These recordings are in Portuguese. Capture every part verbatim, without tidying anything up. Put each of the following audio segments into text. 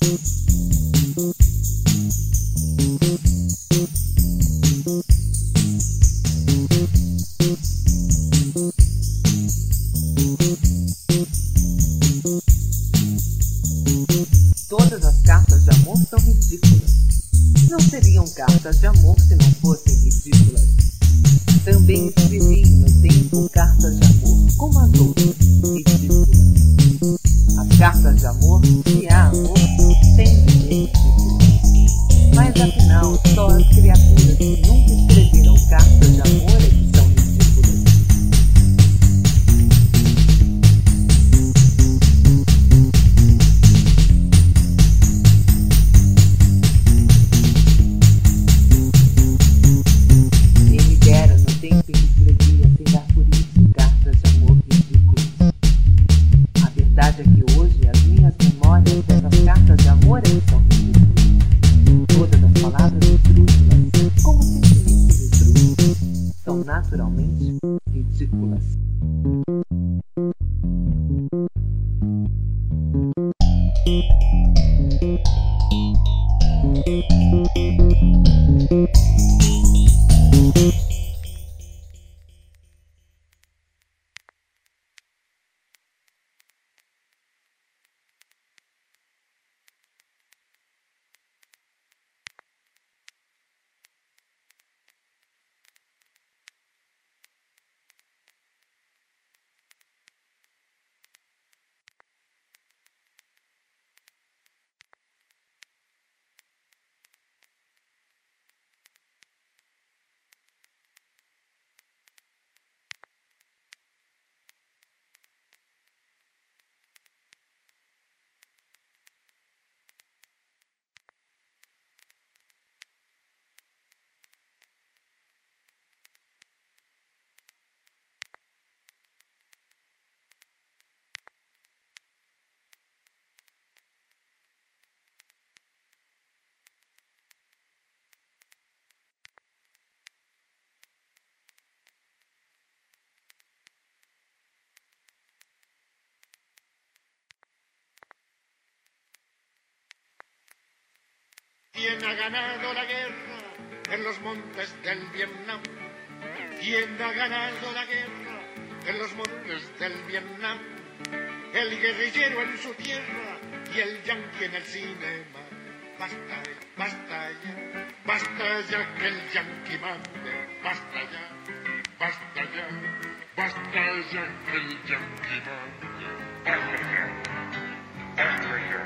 Todas as cartas de amor são ridículas. Não seriam cartas de amor se não fossem ridículas. Também escrevi no tempo cartas de amor, como as outras, ridículas. As cartas de amor, se há amor, têm de ser ridículas. Mas afinal, só as criaturas que nunca escreveram cartas de amor é que são ridículas. Naturalmente ridículas. ¿Quién ha ganado la guerra en los montes del Vietnam? ¿Quién ha ganado la guerra en los montes del Vietnam? El guerrillero en su tierra y el yanqui en el cinema. Basta, basta ya, basta ya que el yanqui mande. Basta ya, basta ya, basta ya que el yanqui mande. Basta ya, basta ya.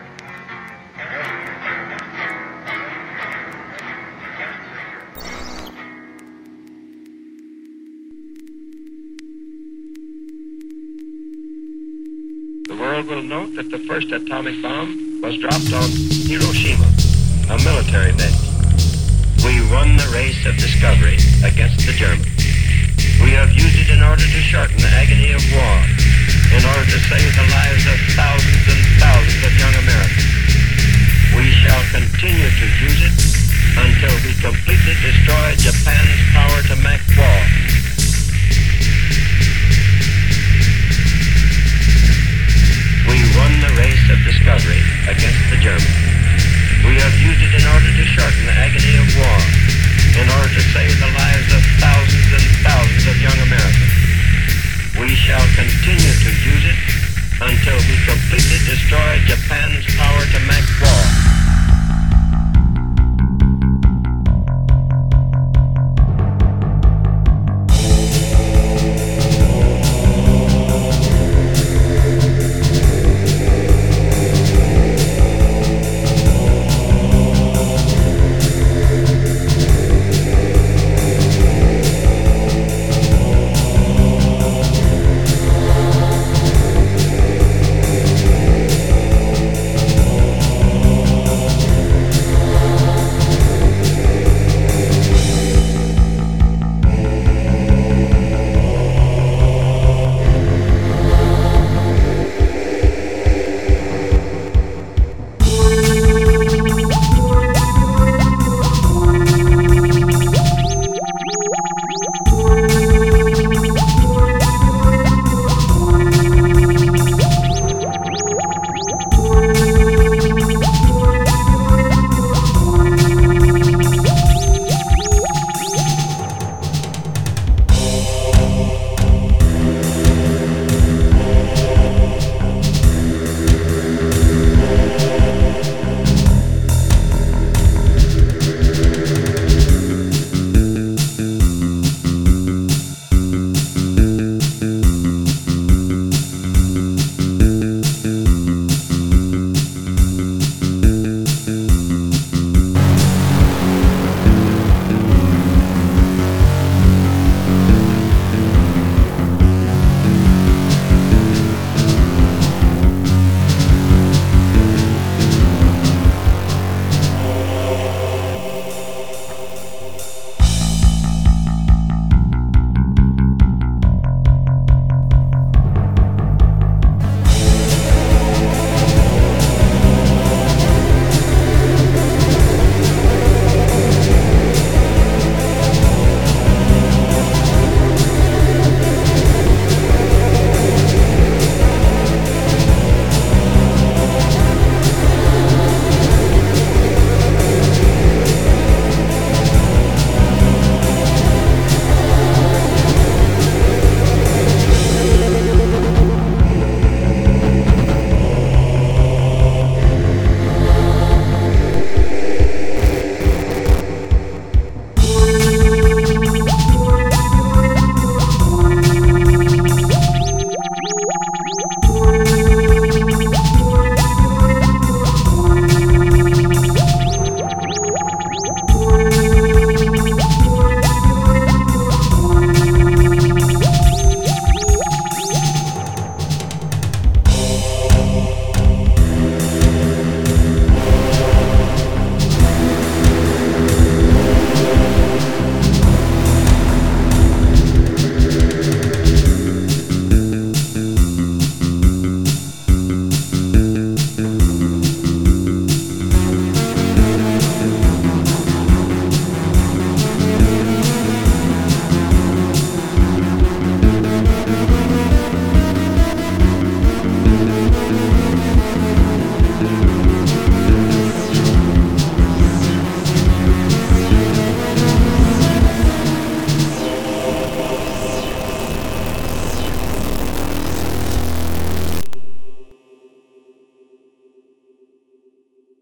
The world will note that the first atomic bomb was dropped on Hiroshima, a military base. We won the race of discovery against the Germans. We have used it in order to shorten the agony of war, in order to save the lives of thousands and thousands of young Americans.